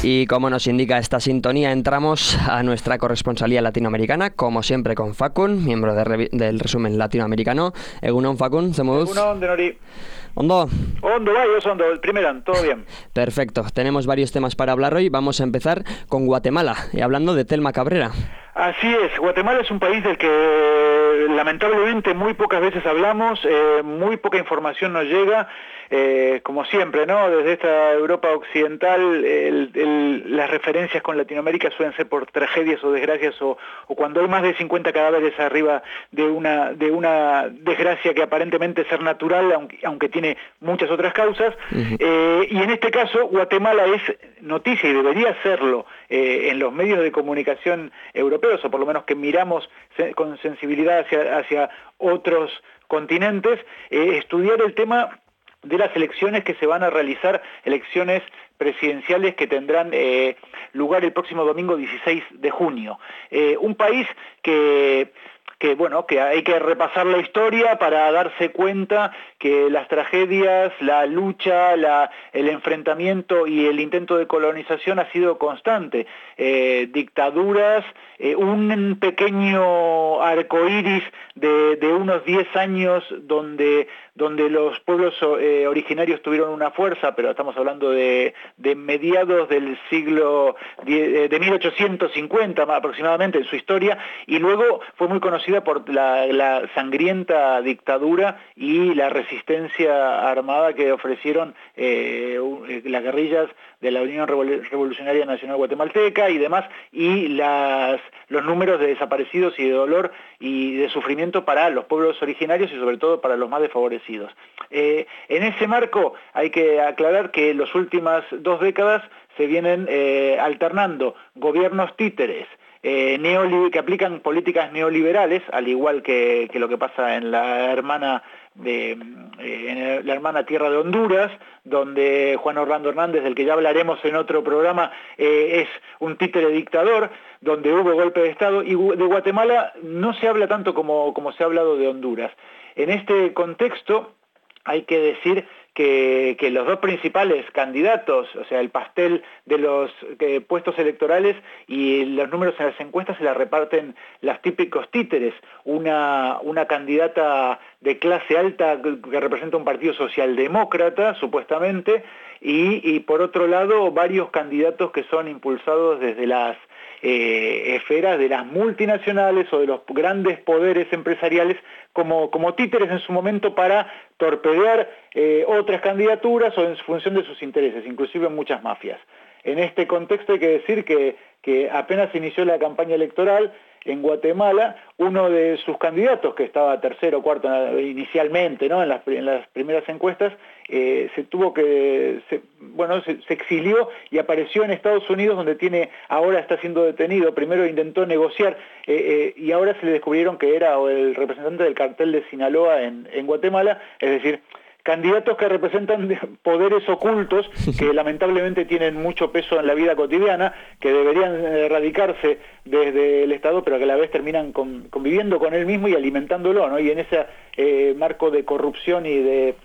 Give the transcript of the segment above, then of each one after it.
Y como nos indica esta sintonía, entramos a nuestra corresponsalía latinoamericana, como siempre con Facun, miembro del resumen latinoamericano. Egunon, Facun, zemuduz. Egunon, Denori. Ondo. Ondo, bai, oso ondo, primeran, todo bien. Perfecto, tenemos varios temas para hablar hoy. Vamos a empezar con Guatemala, y hablando de Telma Cabrera. Así es, Guatemala es un país del que lamentablemente muy pocas veces hablamos, muy poca información nos llega, como siempre, ¿no? Desde esta Europa occidental, las referencias con Latinoamérica suelen ser por tragedias o desgracias o cuando hay más de 50 cadáveres arriba de una desgracia que aparentemente es ser natural, aunque tiene muchas otras causas. Y en este caso, Guatemala es noticia y debería serlo en los medios de comunicación europeos, o por lo menos que miramos con sensibilidad hacia otros continentes, estudiar el tema de las elecciones que se van a realizar, elecciones presidenciales que tendrán lugar el próximo domingo 16 de junio. Un país que hay que repasar la historia para darse cuenta que las tragedias, la lucha, el enfrentamiento y el intento de colonización ha sido constante. Dictaduras, un pequeño arcoíris de unos 10 años donde los pueblos originarios tuvieron una fuerza, pero estamos hablando de mediados del siglo de 1850 aproximadamente en su historia, y luego fue muy conocida por la sangrienta dictadura y la resistencia armada que ofrecieron las guerrillas de la Unión Revolucionaria Nacional Guatemalteca y demás, y los números de desaparecidos y de dolor y de sufrimiento para los pueblos originarios y sobre todo para los más desfavorecidos. En ese marco hay que aclarar que en las últimas 2 décadas se vienen alternando gobiernos títeres, que aplican políticas neoliberales, al igual que lo que pasa en la hermana tierra de Honduras, donde Juan Orlando Hernández, del que ya hablaremos en otro programa, es un títere dictador, donde hubo golpe de Estado, y de Guatemala no se habla tanto como se ha hablado de Honduras. En este contexto hay que decir que los 2 principales candidatos, o sea, el pastel de los puestos electorales y los números en las encuestas se la reparten las típicos títeres. Una candidata de clase alta que representa un partido socialdemócrata, supuestamente, y por otro lado varios candidatos que son impulsados desde las esferas de las multinacionales o de los grandes poderes empresariales como títeres en su momento para torpedear otras candidaturas o en función de sus intereses, inclusive muchas mafias. En este contexto hay que decir que apenas inició la campaña electoral en Guatemala, uno de sus candidatos, que estaba tercero o cuarto inicialmente, ¿no?, en las primeras encuestas, se exilió y apareció en Estados Unidos, donde ahora está siendo detenido. Primero intentó negociar y ahora se le descubrieron que era el representante del cartel de Sinaloa en Guatemala, es decir, candidatos que representan poderes ocultos que lamentablemente tienen mucho peso en la vida cotidiana, que deberían erradicarse desde el Estado, pero que a la vez terminan conviviendo con él mismo y alimentándolo, ¿no? Y en ese marco de corrupción y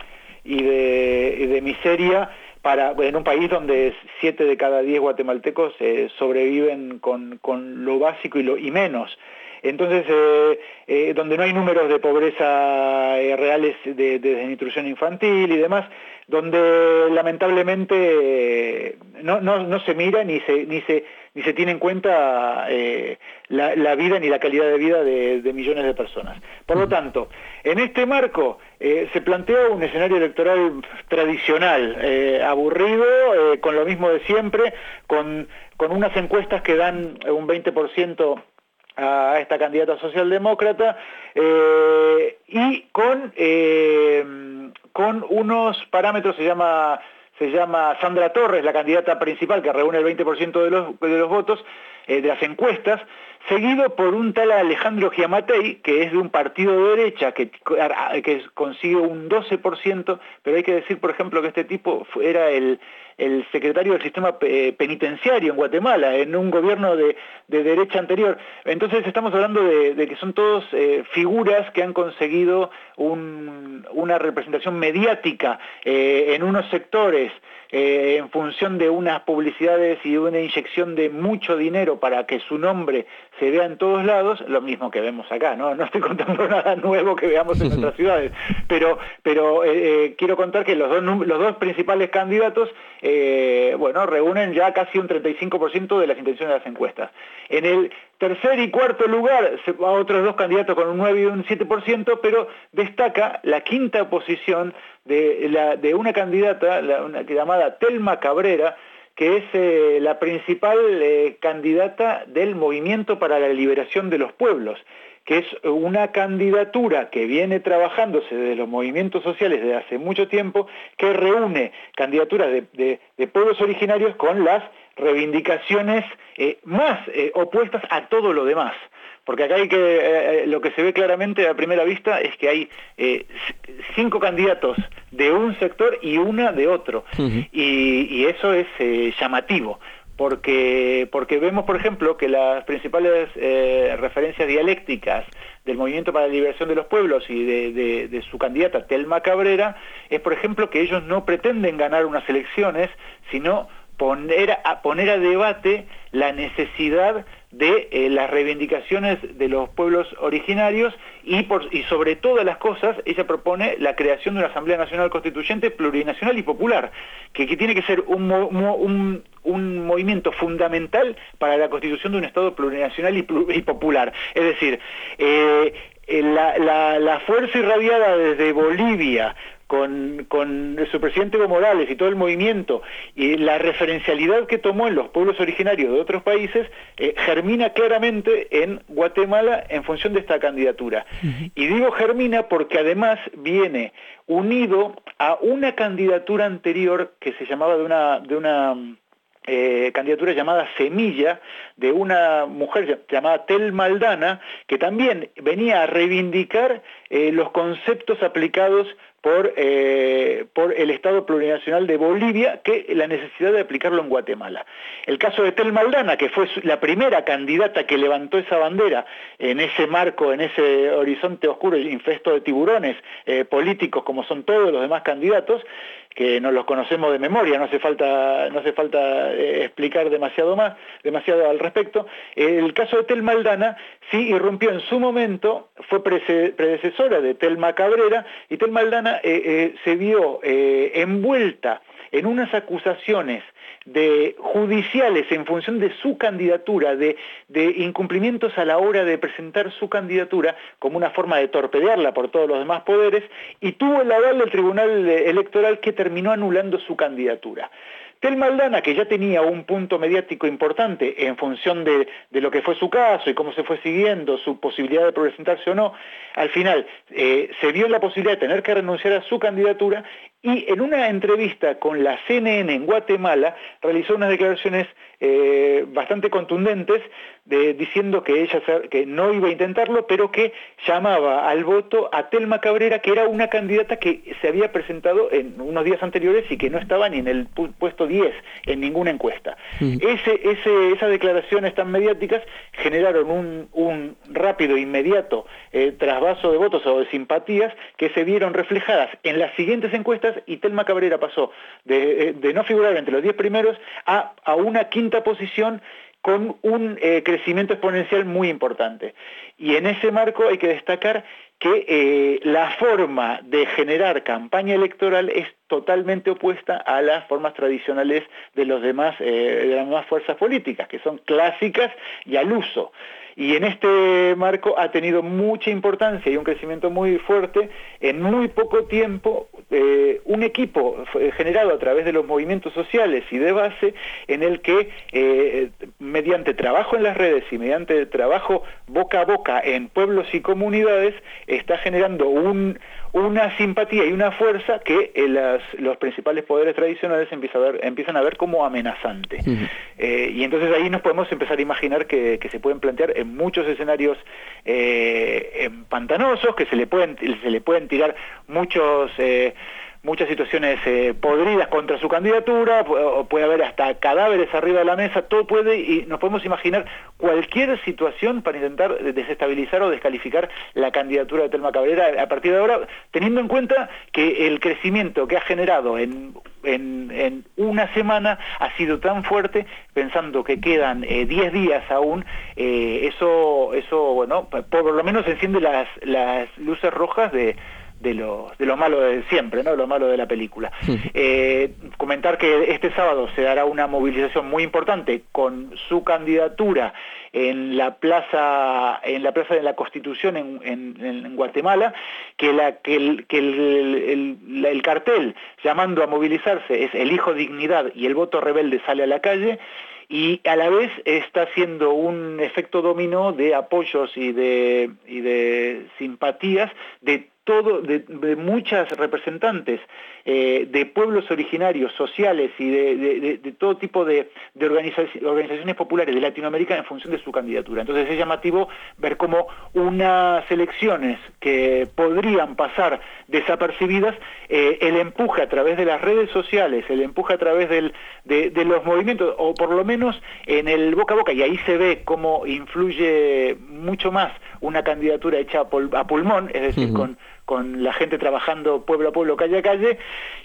de miseria, en un país donde 7 de cada 10 guatemaltecos sobreviven con lo básico y menos. Entonces, donde no hay números de pobreza reales de desnutrición infantil y demás, donde lamentablemente no se mira ni se tiene en cuenta la vida ni la calidad de vida de millones de personas. Por lo tanto, en este marco se plantea un escenario electoral tradicional, aburrido, con lo mismo de siempre, con unas encuestas que dan un 20% a esta candidata socialdemócrata, y con unos parámetros. Se llama Sandra Torres, la candidata principal, que reúne el 20% de los votos de las encuestas, seguido por un tal Alejandro Giammattei, que es de un partido de derecha que consigue un 12%, pero hay que decir, por ejemplo, que este tipo era el el secretario del sistema penitenciario en Guatemala, en un gobierno de derecha anterior. Entonces estamos hablando de que son todos figuras que han conseguido una representación mediática en unos sectores, en función de unas publicidades y de una inyección de mucho dinero para que su nombre se vea en todos lados, lo mismo que vemos acá, no estoy contando nada nuevo que veamos en nuestras ciudades, pero quiero contar que los dos principales candidatos reúnen ya casi un 35% de las intenciones de las encuestas. En el tercer y cuarto lugar, a otros dos candidatos con un 9 y un 7%, pero destaca la quinta posición de una candidata llamada Telma Cabrera, que es la principal candidata del Movimiento para la Liberación de los Pueblos, que es una candidatura que viene trabajándose desde los movimientos sociales desde hace mucho tiempo, que reúne candidaturas de pueblos originarios con las reivindicaciones más opuestas a todo lo demás. Porque acá lo que se ve claramente a primera vista es que hay 5 candidatos de un sector y una de otro. Uh-huh. Y eso es llamativo. Porque vemos, por ejemplo, que las principales referencias dialécticas del Movimiento para la Liberación de los Pueblos y de su candidata Telma Cabrera es, por ejemplo, que ellos no pretenden ganar unas elecciones, sino poner a debate la necesidad de las reivindicaciones de los pueblos originarios y sobre todas las cosas ella propone la creación de una Asamblea Nacional Constituyente plurinacional y popular, que tiene que ser un movimiento fundamental para la constitución de un Estado plurinacional y popular. Es decir, la fuerza irradiada desde Bolivia, con su presidente Evo Morales y todo el movimiento, y la referencialidad que tomó en los pueblos originarios de otros países, germina claramente en Guatemala en función de esta candidatura. Uh-huh. Y digo germina porque además viene unido a una candidatura anterior que se llamaba de una candidatura llamada Semilla, de una mujer llamada Telma Aldana, que también venía a reivindicar los conceptos aplicados por el Estado plurinacional de Bolivia, que la necesidad de aplicarlo en Guatemala. El caso de Telma Aldana, que fue la primera candidata que levantó esa bandera en ese marco, en ese horizonte oscuro y infesto de tiburones políticos, como son todos los demás candidatos, que nos los conocemos de memoria, no hace falta explicar demasiado al respecto. El caso de Telma Aldana sí irrumpió en su momento, fue predecesora de Telma Cabrera, y Telma Aldana se vio envuelta en unas acusaciones judiciales en función de su candidatura, de incumplimientos a la hora de presentar su candidatura como una forma de torpedearla por todos los demás poderes, y tuvo el aval del Tribunal Electoral que terminó anulando su candidatura. Telma Aldana, que ya tenía un punto mediático importante en función de lo que fue su caso y cómo se fue siguiendo su posibilidad de presentarse o no, al final se vio en la posibilidad de tener que renunciar a su candidatura, y en una entrevista con la CNN en Guatemala realizó unas declaraciones bastante contundentes, diciendo que que no iba a intentarlo, pero que llamaba al voto a Telma Cabrera, que era una candidata que se había presentado en unos días anteriores y que no estaba ni en el puesto 10 en ninguna encuesta. Esas declaraciones tan mediáticas generaron un rápido e inmediato trasvaso de votos o de simpatías que se vieron reflejadas en las siguientes encuestas, y Telma Cabrera pasó de no figurar entre los 10 primeros a una quinta posición, con un crecimiento exponencial muy importante. Y en ese marco hay que destacar que la forma de generar campaña electoral es totalmente opuesta a las formas tradicionales de las demás fuerzas políticas, que son clásicas y al uso. Y en este marco ha tenido mucha importancia y un crecimiento muy fuerte en muy poco tiempo, un equipo generado a través de los movimientos sociales y de base, en el que mediante trabajo en las redes y mediante trabajo boca a boca en pueblos y comunidades está generando una simpatía y una fuerza que los principales poderes tradicionales empiezan a ver como amenazante. Uh-huh. Y entonces ahí nos podemos empezar a imaginar que se pueden plantear en muchos escenarios pantanosos, que se le pueden tirar muchos muchas situaciones podridas contra su candidatura, puede haber hasta cadáveres arriba de la mesa, todo puede, y nos podemos imaginar cualquier situación para intentar desestabilizar o descalificar la candidatura de Telma Cabrera a partir de ahora, teniendo en cuenta que el crecimiento que ha generado en una semana ha sido tan fuerte, pensando que quedan 10 días aún, eso bueno, por lo menos enciende las luces rojas de lo malo de siempre, ¿no? Lo malo de la película. Comentar que este sábado se dará una movilización muy importante con su candidatura en la plaza de la Constitución en Guatemala, que el cartel llamando a movilizarse es "Elijo dignidad y el voto rebelde sale a la calle", y a la vez está haciendo un efecto dominó de apoyos y de simpatías de muchas representantes de pueblos originarios, sociales y de todo tipo de organizaciones populares de Latinoamérica en función de su candidatura. Entonces es llamativo ver cómo unas elecciones que podrían pasar desapercibidas, el empuje a través de las redes sociales, el empuje a través de los movimientos, o por lo menos en el boca a boca, y ahí se ve cómo influye mucho más una candidatura hecha a pulmón, es decir, con la gente trabajando pueblo a pueblo, calle a calle,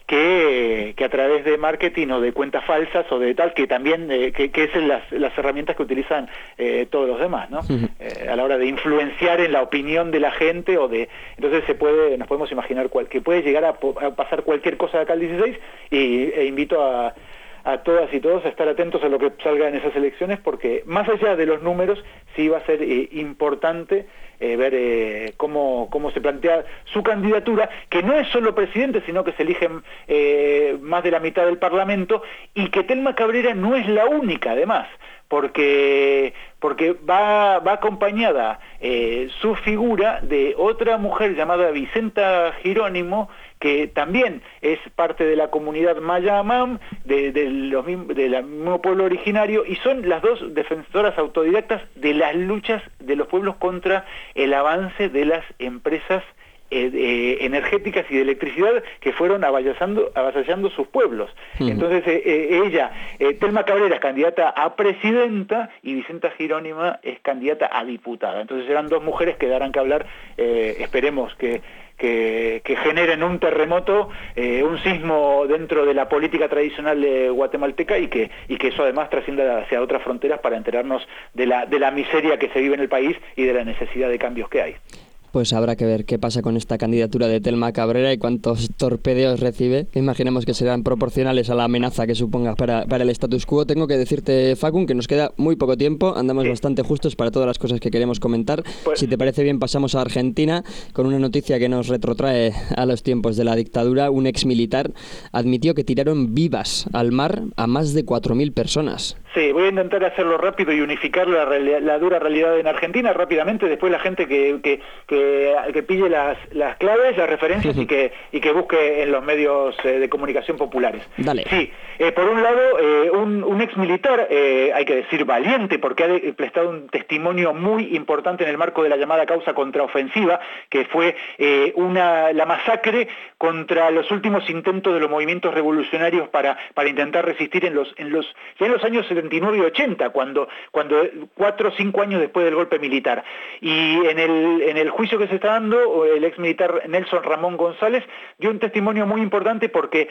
que a través de marketing o de cuentas falsas o de tal, que también que es las herramientas que utilizan todos los demás, ¿no? A la hora de influenciar en la opinión de la gente, entonces nos podemos imaginar que puede llegar a pasar cualquier cosa de acá al 16, e invito a todas y todos a estar atentos a lo que salga en esas elecciones, porque más allá de los números sí va a ser importante ver cómo se plantea su candidatura, que no es solo presidente, sino que se eligen más de la mitad del Parlamento, y que Telma Cabrera no es la única, además, porque va acompañada su figura de otra mujer llamada Vicenta Jerónimo, que también es parte de la comunidad maya Amam, del mismo pueblo originario, y son las dos defensoras autodidactas de las luchas de los pueblos contra el avance de las empresas energéticas y de electricidad que fueron avasallando sus pueblos. Entonces Telma Cabrera es candidata a presidenta y Vicenta Jerónima es candidata a diputada. Entonces serán dos mujeres que darán que hablar, esperemos que generen un terremoto, un sismo dentro de la política tradicional guatemalteca, y que eso además trascienda hacia otras fronteras para enterarnos de la miseria que se vive en el país y de la necesidad de cambios que hay. Pues habrá que ver qué pasa con esta candidatura de Telma Cabrera y cuántos torpedeos recibe, que imaginemos que serán proporcionales a la amenaza que suponga para el status quo. Tengo que decirte, Facun, que nos queda muy poco tiempo, andamos bastante justos para todas las cosas que queremos comentar. Pues, si te parece bien, pasamos a Argentina con una noticia que nos retrotrae a los tiempos de la dictadura. Un ex militar admitió que tiraron vivas al mar a más de 4.000 personas. Sí, voy a intentar hacerlo rápido y unificar la dura realidad en Argentina rápidamente, después la gente que pille las claves, las referencias y que busque en los medios de comunicación populares. Dale. Sí, por un lado, un ex militar, hay que decir valiente, porque ha prestado un testimonio muy importante en el marco de la llamada causa contraofensiva, que fue la masacre contra los últimos intentos de los movimientos revolucionarios para intentar resistir ya en los años 79 y 80, cuando 4 o 5 años después del golpe militar. Y en el juicio que se está dando, el ex militar Nelson Ramón González dio un testimonio muy importante porque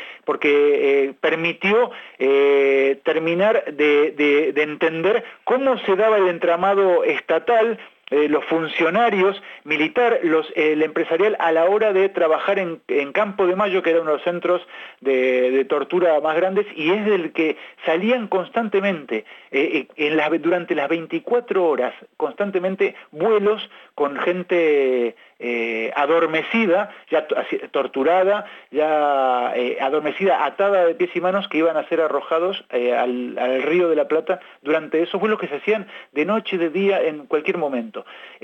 permitió terminar de entender cómo se daba el entramado estatal, los funcionarios militar, el empresarial, a la hora de trabajar en Campo de Mayo, que era uno de los centros de tortura más grandes, y es del que salían constantemente, durante las 24 horas, constantemente vuelos con gente adormecida, ya torturada, ya adormecida, atada de pies y manos, que iban a ser arrojados al Río de la Plata durante esos vuelos que se hacían de noche, de día, en cualquier momento.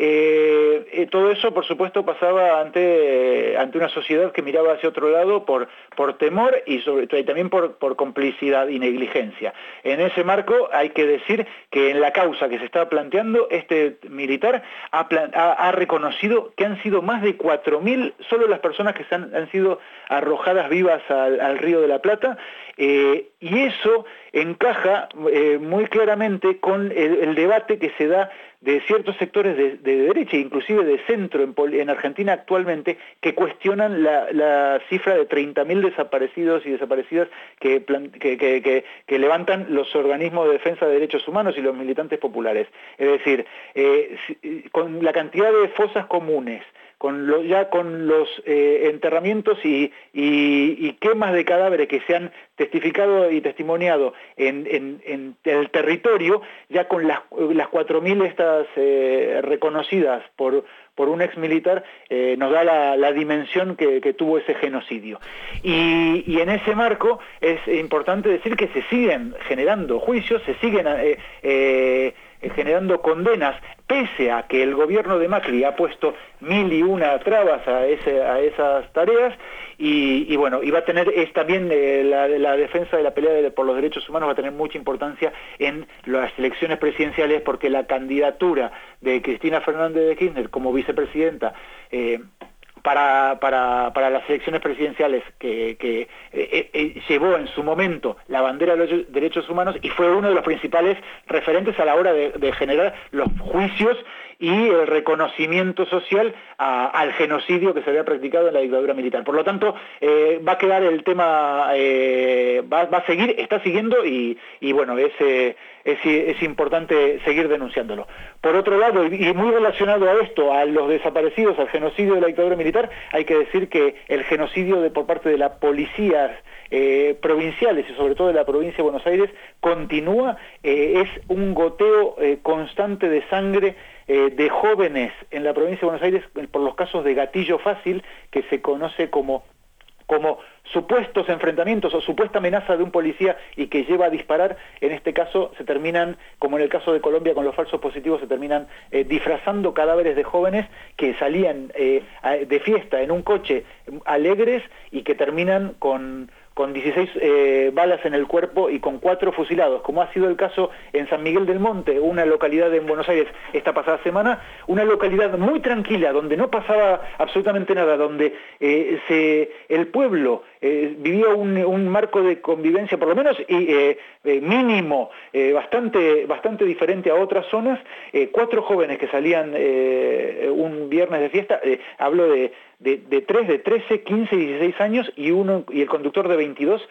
Todo eso, por supuesto, pasaba ante una sociedad que miraba hacia otro lado por temor y también por complicidad y negligencia. En ese marco hay que decir que en la causa que se estaba planteando, este militar ha reconocido que han sido más de 4.000 solo las personas que han sido arrojadas vivas al Río de la Plata, y eso encaja muy claramente con el debate que se da de ciertos sectores de derecha, inclusive de centro en Argentina actualmente, que cuestionan la cifra de 30.000 desaparecidos y desaparecidas que levantan los organismos de defensa de derechos humanos y los militantes populares. Es decir, con la cantidad de fosas comunes, con los enterramientos y quemas de cadáveres que se han testificado y testimoniado en el territorio, ya con las 4.000 estas reconocidas por un ex militar, nos da la dimensión que tuvo ese genocidio. Y en ese marco es importante decir que se siguen generando juicios, se siguen generando condenas, pese a que el gobierno de Macri ha puesto 1.001 trabas a esas tareas, y bueno, y va a tener también la defensa de la pelea por los derechos humanos va a tener mucha importancia en las elecciones presidenciales, porque la candidatura de Cristina Fernández de Kirchner como vicepresidenta para las elecciones presidenciales que llevó en su momento la bandera de los derechos humanos y fue uno de los principales referentes a la hora de generar los juicios y el reconocimiento social al genocidio que se había practicado en la dictadura militar. Por lo tanto, va a quedar el tema, va a seguir, está siguiendo y bueno, es importante seguir denunciándolo. Por otro lado, y muy relacionado a esto, a los desaparecidos, al genocidio de la dictadura militar, hay que decir que el genocidio por parte de las policías provinciales y sobre todo de la provincia de Buenos Aires continúa, es un goteo constante de sangre de jóvenes en la provincia de Buenos Aires por los casos de gatillo fácil, que se conoce como supuestos enfrentamientos o supuesta amenaza de un policía y que lleva a disparar. En este caso se terminan, como en el caso de Colombia con los falsos positivos, se terminan disfrazando cadáveres de jóvenes que salían de fiesta en un coche alegres y que terminan con 16 balas en el cuerpo y con 4 fusilados, como ha sido el caso en San Miguel del Monte, una localidad en Buenos Aires esta pasada semana, una localidad muy tranquila, donde no pasaba absolutamente nada, donde el pueblo vivía un marco de convivencia, por lo menos mínimo, bastante diferente a otras zonas. 4 jóvenes que salían un viernes de fiesta, hablo de 13, 15 y 16 años, y el conductor de 22,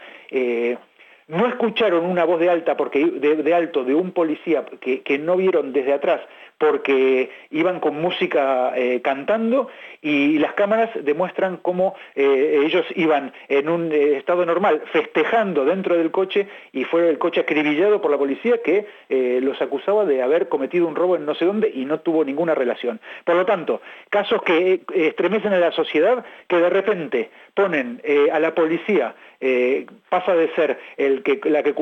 no escucharon una voz de alto de un policía que no vieron desde atrás, porque iban con música cantando, y las cámaras demuestran cómo ellos iban en un estado normal, festejando dentro del coche, y fue el coche acribillado por la policía, que los acusaba de haber cometido un robo en no sé dónde y no tuvo ninguna relación. Por lo tanto, casos que estremecen a la sociedad, que de repente ponen a la policía, pasa de ser la que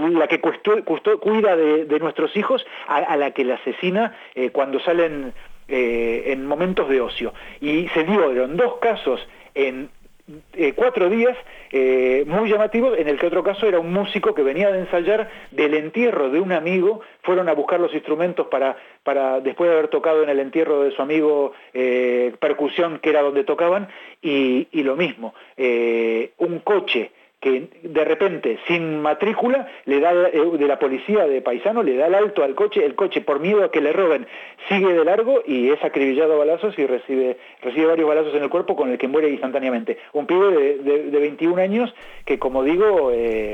cuida de nuestros hijos a la que la asesina cuando salen en momentos de ocio. Y se dieron 2 casos en 4 días muy llamativos, en el que otro caso era un músico que venía de ensayar del entierro de un amigo. Fueron a buscar los instrumentos para después de haber tocado en el entierro de su amigo percusión, que era donde tocaban, y lo mismo, un coche que de repente, sin matrícula, le da de la policía de Paisano, le da el alto al coche, el coche, por miedo a que le roben, sigue de largo y es acribillado a balazos y recibe varios balazos en el cuerpo, con el que muere instantáneamente. Un pibe de 21 años que, como digo,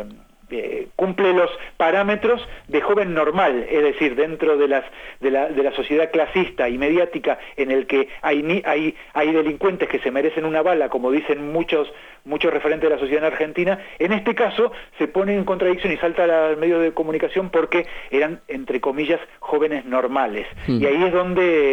cumple los parámetros de joven normal, es decir, dentro de la sociedad clasista y mediática, en el que hay delincuentes que se merecen una bala, como dicen muchos referentes de la sociedad en Argentina. En este caso se pone en contradicción y salta a los medios de comunicación porque eran, entre comillas, jóvenes normales. Y ahí es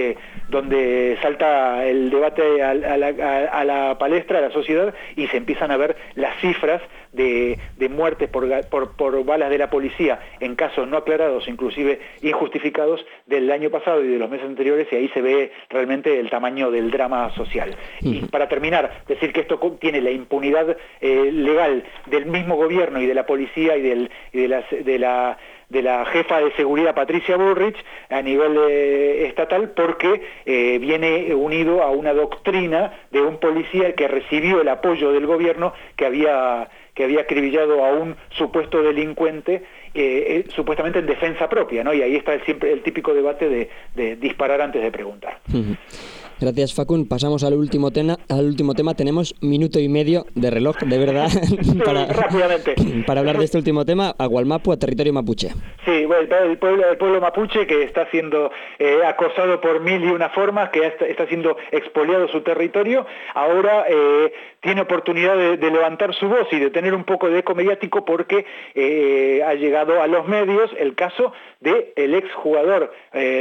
donde salta el debate a la palestra, a la sociedad, y se empiezan a ver las cifras de muertes por balas de la policía en casos no aclarados, inclusive injustificados, del año pasado y de los meses anteriores, y ahí se ve realmente el tamaño del drama social. Y para terminar, decir que esto tiene la impunidad legal del mismo gobierno y de la policía y de de la jefa de seguridad Patricia Bullrich a nivel estatal, porque viene unido a una doctrina de un policía que recibió el apoyo del gobierno, que había acribillado a un supuesto delincuente, supuestamente en defensa propia, ¿no? Y ahí está siempre el típico debate de disparar antes de preguntar. Gracias, Facun. Pasamos al último tema. Tenemos minuto y medio de reloj, de verdad, rápidamente. Para hablar de este último tema, a Gualmapu, a territorio mapuche. Sí, bueno, el pueblo mapuche, que está siendo acosado por mil y una formas, que está siendo expoliado su territorio, ahora tiene oportunidad de levantar su voz y de tener un poco de eco mediático, porque ha llegado a los medios el caso del exjugador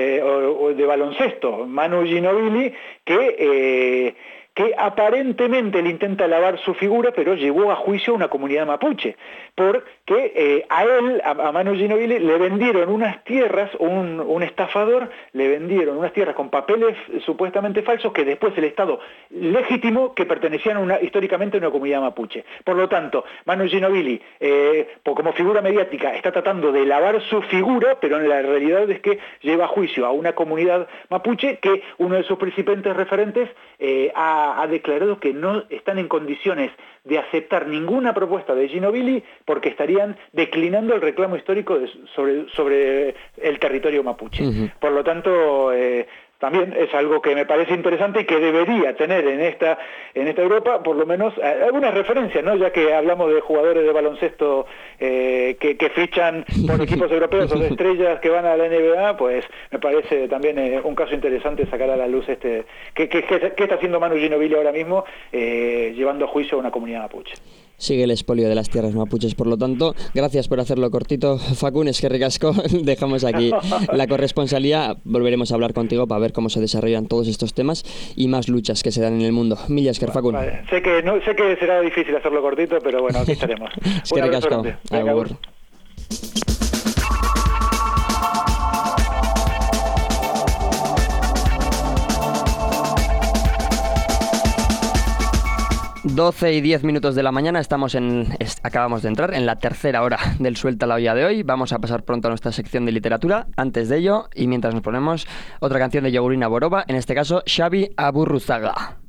de baloncesto, Manu Ginóbili, que aparentemente le intenta lavar su figura, pero llevó a juicio a una comunidad mapuche, porque a Manu Ginóbili le vendieron unas tierras, un estafador le vendieron unas tierras con papeles supuestamente falsos, que después el Estado legitimó que pertenecían históricamente a una comunidad mapuche. Por lo tanto, Manu Ginóbili, como figura mediática, está tratando de lavar su figura, pero en la realidad es que lleva a juicio a una comunidad mapuche que uno de sus principales referentes ha declarado que no están en condiciones de aceptar ninguna propuesta de Ginóbili, porque estarían declinando el reclamo histórico sobre el territorio mapuche. Por lo tanto, también es algo que me parece interesante y que debería tener en esta Europa, por lo menos, algunas referencias, ¿no? Ya que hablamos de jugadores de baloncesto que fichan por equipos europeos o de estrellas que van a la NBA, pues me parece también un caso interesante sacar a la luz ¿qué está haciendo Manu Ginóbili ahora mismo, llevando a juicio a una comunidad mapuche. Sigue el expolio de las tierras mapuches, por lo tanto. Gracias por hacerlo cortito, Facun, es que ricasco. Dejamos aquí la corresponsalía. Volveremos a hablar contigo para ver cómo se desarrollan todos estos temas y más luchas que se dan en el mundo. Mila esker, Facun. Vale. Sé que será difícil hacerlo cortito, pero bueno, aquí estaremos. Es que ricasco. Agur. 12 y 10 minutos de la mañana, acabamos de entrar en la tercera hora del Suelta la Olla de hoy. Vamos a pasar pronto a nuestra sección de literatura. Antes de ello, y mientras nos ponemos, otra canción de Yogurina Boroba, en este caso Xabi Aburruzaga.